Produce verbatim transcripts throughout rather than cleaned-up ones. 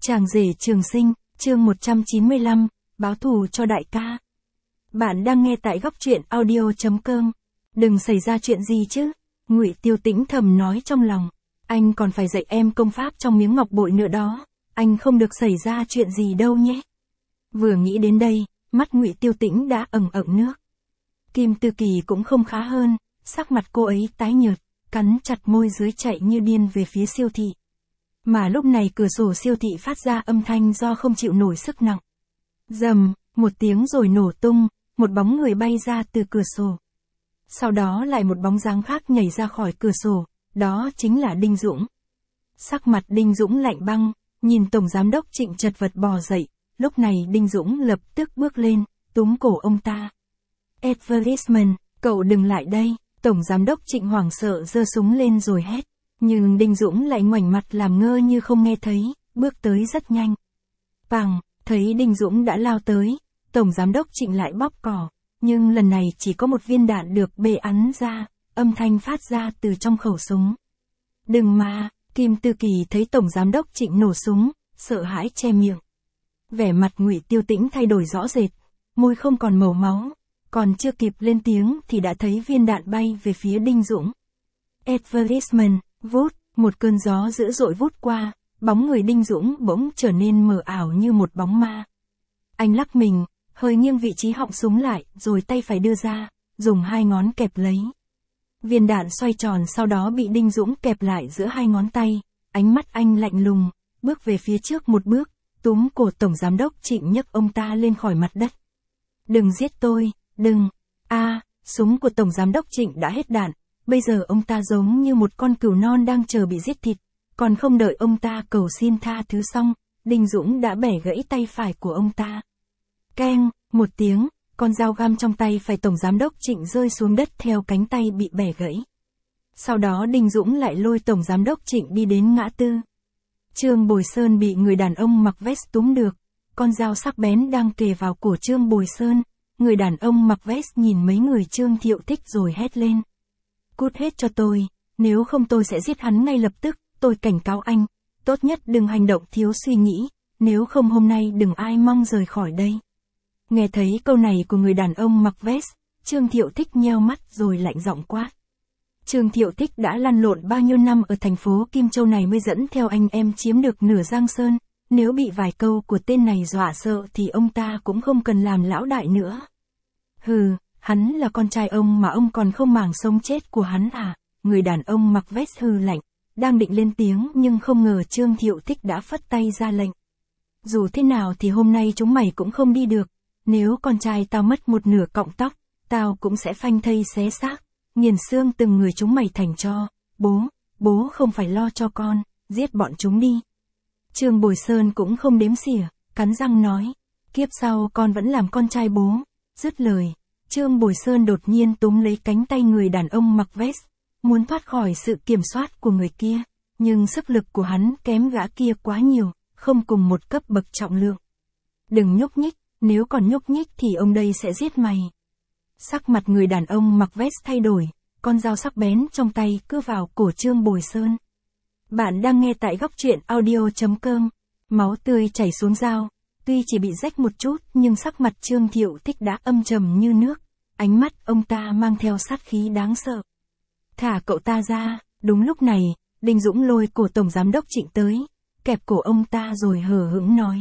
Chàng rể trường sinh, chương một trăm chín mươi lăm, báo thù cho đại ca. Bạn đang nghe tại góc truyện audio chấm com. Đừng xảy ra chuyện gì chứ, Ngụy Tiêu Tĩnh thầm nói trong lòng. Anh còn phải dạy em công pháp trong miếng ngọc bội nữa đó, anh không được xảy ra chuyện gì đâu nhé. Vừa nghĩ đến đây, mắt Ngụy Tiêu Tĩnh đã ẩn ẩn nước. Kim Tư Kỳ cũng không khá hơn, sắc mặt cô ấy tái nhợt, cắn chặt môi dưới chạy như điên về phía siêu thị. Mà lúc này cửa sổ siêu thị phát ra âm thanh do không chịu nổi sức nặng. Rầm, một tiếng rồi nổ tung, một bóng người bay ra từ cửa sổ. Sau đó lại một bóng dáng khác nhảy ra khỏi cửa sổ, đó chính là Đinh Dũng. Sắc mặt Đinh Dũng lạnh băng, nhìn Tổng Giám đốc Trịnh chật vật bò dậy, lúc này Đinh Dũng lập tức bước lên, túm cổ ông ta. Advertisement, cậu đừng lại đây, Tổng Giám đốc Trịnh hoảng sợ giơ súng lên rồi hét. Nhưng Đinh Dũng lại ngoảnh mặt làm ngơ như không nghe thấy, bước tới rất nhanh. Pằng, thấy Đinh Dũng đã lao tới, Tổng Giám đốc Trịnh lại bóp cò, nhưng lần này chỉ có một viên đạn được bê ắn ra, âm thanh phát ra từ trong khẩu súng. Đừng mà, Kim Tư Kỳ thấy Tổng Giám đốc Trịnh nổ súng, sợ hãi che miệng. Vẻ mặt Ngụy Tiêu Tĩnh thay đổi rõ rệt, môi không còn màu máu, còn chưa kịp lên tiếng thì đã thấy viên đạn bay về phía Đinh Dũng. Advertisement. Vút, một cơn gió dữ dội vút qua, bóng người Đinh Dũng bỗng trở nên mờ ảo như một bóng ma. Anh lắc mình, hơi nghiêng vị trí họng súng lại, rồi tay phải đưa ra, dùng hai ngón kẹp lấy. Viên đạn xoay tròn sau đó bị Đinh Dũng kẹp lại giữa hai ngón tay, ánh mắt anh lạnh lùng, bước về phía trước một bước, túm cổ Tổng Giám đốc Trịnh nhấc ông ta lên khỏi mặt đất. Đừng giết tôi, đừng. A, à, súng của Tổng Giám đốc Trịnh đã hết đạn. Bây giờ ông ta giống như một con cừu non đang chờ bị giết thịt, còn không đợi ông ta cầu xin tha thứ xong, Đinh Dũng đã bẻ gãy tay phải của ông ta. Keng, một tiếng, con dao găm trong tay phải Tổng Giám đốc Trịnh rơi xuống đất theo cánh tay bị bẻ gãy. Sau đó Đinh Dũng lại lôi Tổng Giám đốc Trịnh đi đến ngã tư. Trương Bồi Sơn bị người đàn ông mặc vest túm được, con dao sắc bén đang kề vào cổ Trương Bồi Sơn, người đàn ông mặc vest nhìn mấy người Trương Thiệu Thích rồi hét lên. Cút hết cho tôi, nếu không tôi sẽ giết hắn ngay lập tức, tôi cảnh cáo anh, tốt nhất đừng hành động thiếu suy nghĩ, nếu không hôm nay đừng ai mong rời khỏi đây. Nghe thấy câu này của người đàn ông mặc vest, Trương Thiệu Thích nheo mắt rồi lạnh giọng quát. Trương Thiệu Thích đã lăn lộn bao nhiêu năm ở thành phố Kim Châu này mới dẫn theo anh em chiếm được nửa Giang Sơn, nếu bị vài câu của tên này dọa sợ thì ông ta cũng không cần làm lão đại nữa. Hừ. Hắn là con trai ông mà ông còn không màng sống chết của hắn à? Người đàn ông mặc vest hừ lạnh, đang định lên tiếng nhưng không ngờ Trương Thiệu Thích đã phất tay ra lệnh. Dù thế nào thì hôm nay chúng mày cũng không đi được, nếu con trai tao mất một nửa cọng tóc, tao cũng sẽ phanh thây xé xác, nghiền xương từng người chúng mày thành tro. Bố, bố không phải lo cho con, giết bọn chúng đi. Trương Bồi Sơn cũng không đếm xỉa, cắn răng nói, kiếp sau con vẫn làm con trai bố. Dứt lời, Trương Bồi Sơn đột nhiên túm lấy cánh tay người đàn ông mặc vest, muốn thoát khỏi sự kiểm soát của người kia, nhưng sức lực của hắn kém gã kia quá nhiều, không cùng một cấp bậc trọng lượng. Đừng nhúc nhích, nếu còn nhúc nhích thì ông đây sẽ giết mày. Sắc mặt người đàn ông mặc vest thay đổi, con dao sắc bén trong tay cứ vào cổ Trương Bồi Sơn. Bạn đang nghe tại góc truyện audio chấm com, máu tươi chảy xuống dao. Tuy chỉ bị rách một chút nhưng sắc mặt Trương Thiệu Thích đã âm trầm như nước, ánh mắt ông ta mang theo sát khí đáng sợ. Thả cậu ta ra, đúng lúc này, Đinh Dũng lôi cổ Tổng Giám đốc Trịnh tới, kẹp cổ ông ta rồi hờ hững nói.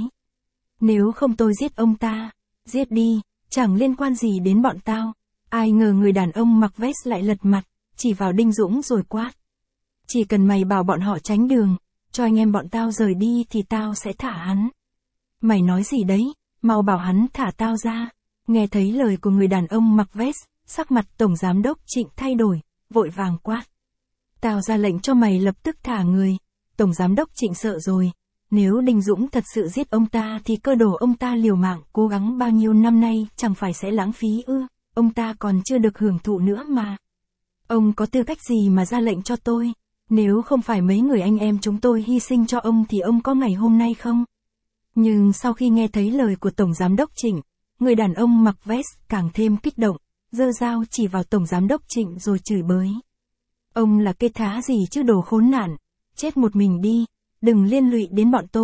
Nếu không tôi giết ông ta, giết đi, chẳng liên quan gì đến bọn tao. Ai ngờ người đàn ông mặc vest lại lật mặt, chỉ vào Đinh Dũng rồi quát. Chỉ cần mày bảo bọn họ tránh đường, cho anh em bọn tao rời đi thì tao sẽ thả hắn. Mày nói gì đấy, mau bảo hắn thả tao ra. Nghe thấy lời của người đàn ông mặc vest, sắc mặt Tổng Giám đốc Trịnh thay đổi, vội vàng quát. Tao ra lệnh cho mày lập tức thả người. Tổng Giám đốc Trịnh sợ rồi, nếu Đinh Dũng thật sự giết ông ta thì cơ đồ ông ta liều mạng cố gắng bao nhiêu năm nay chẳng phải sẽ lãng phí ư, ông ta còn chưa được hưởng thụ nữa mà. Ông có tư cách gì mà ra lệnh cho tôi, nếu không phải mấy người anh em chúng tôi hy sinh cho ông thì ông có ngày hôm nay không? Nhưng sau khi nghe thấy lời của Tổng Giám đốc Trịnh, người đàn ông mặc vest càng thêm kích động, giơ dao chỉ vào Tổng Giám đốc Trịnh rồi chửi bới. Ông là cái thá gì chứ đồ khốn nạn, chết một mình đi, đừng liên lụy đến bọn tôi,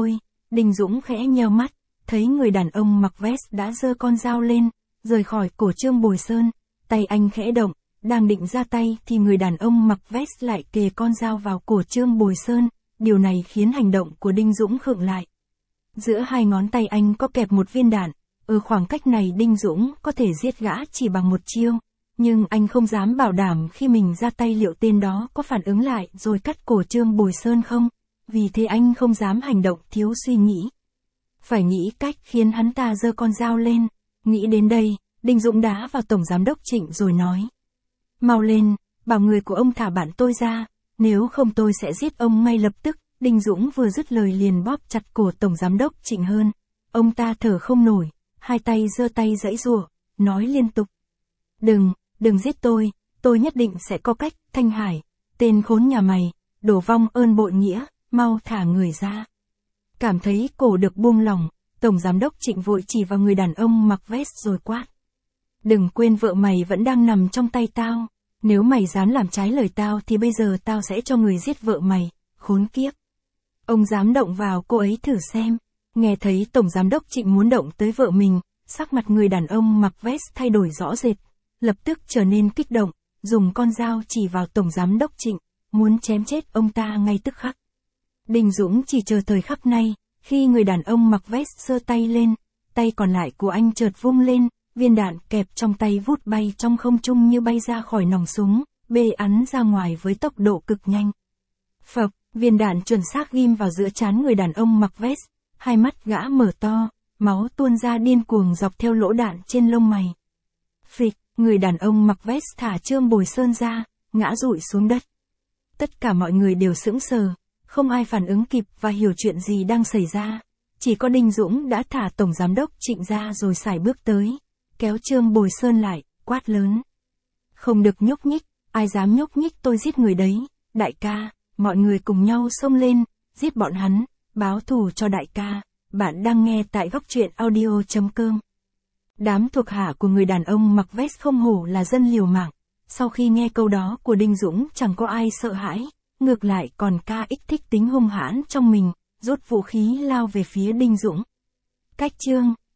Đinh Dũng khẽ nheo mắt, thấy người đàn ông mặc vest đã giơ con dao lên, rời khỏi cổ Trương Bồi Sơn, tay anh khẽ động, đang định ra tay thì người đàn ông mặc vest lại kề con dao vào cổ Trương Bồi Sơn, điều này khiến hành động của Đinh Dũng khựng lại. Giữa hai ngón tay anh có kẹp một viên đạn, ở khoảng cách này Đinh Dũng có thể giết gã chỉ bằng một chiêu, nhưng anh không dám bảo đảm khi mình ra tay liệu tên đó có phản ứng lại rồi cắt cổ Trương Bồi Sơn không, vì thế anh không dám hành động thiếu suy nghĩ. Phải nghĩ cách khiến hắn ta giơ con dao lên, nghĩ đến đây, Đinh Dũng đá vào Tổng Giám đốc Trịnh rồi nói. Mau lên, bảo người của ông thả bạn tôi ra, nếu không tôi sẽ giết ông ngay lập tức. Đinh Dũng vừa dứt lời liền bóp chặt cổ Tổng Giám đốc Trịnh hơn. Ông ta thở không nổi, hai tay giơ tay giãy giụa, nói liên tục. Đừng, đừng giết tôi, tôi nhất định sẽ có cách. Thanh Hải, tên khốn nhà mày, đổ vong ơn bội nghĩa, mau thả người ra. Cảm thấy cổ được buông lỏng, Tổng Giám đốc Trịnh vội chỉ vào người đàn ông mặc vest rồi quát. Đừng quên vợ mày vẫn đang nằm trong tay tao, nếu mày dám làm trái lời tao thì bây giờ tao sẽ cho người giết vợ mày, khốn kiếp. Ông dám động vào cô ấy thử xem. Nghe thấy Tổng Giám đốc Trịnh muốn động tới vợ mình, sắc mặt người đàn ông mặc vest thay đổi rõ rệt, lập tức trở nên kích động, dùng con dao chỉ vào Tổng Giám đốc Trịnh, muốn chém chết ông ta ngay tức khắc. Đinh Dũng chỉ chờ thời khắc này, khi người đàn ông mặc vest giơ tay lên, tay còn lại của anh chợt vung lên, viên đạn kẹp trong tay vút bay trong không trung như bay ra khỏi nòng súng, bê ắn ra ngoài với tốc độ cực nhanh. Phập, viên đạn chuẩn xác ghim vào giữa trán người đàn ông mặc vest, hai mắt gã mở to, máu tuôn ra điên cuồng dọc theo lỗ đạn trên lông mày. Phịch, người đàn ông mặc vest thả Trương Bồi Sơn ra, ngã rụi xuống đất. Tất cả mọi người đều sững sờ, không ai phản ứng kịp và hiểu chuyện gì đang xảy ra. Chỉ có Đinh Dũng đã thả Tổng Giám đốc Trịnh ra rồi sải bước tới, kéo Trương Bồi Sơn lại, quát lớn. Không được nhúc nhích, ai dám nhúc nhích tôi giết người đấy, đại ca, mọi người cùng nhau xông lên, giết bọn hắn, báo thù cho đại ca. Bạn đang nghe tại góc truyện audio chấm com. Đám thuộc hạ của người đàn ông mặc vest không hổ là dân liều mạng, sau khi nghe câu đó của Đinh Dũng chẳng có ai sợ hãi, ngược lại còn ca ích thích tính hung hãn trong mình, rút vũ khí lao về phía Đinh Dũng. Cách chương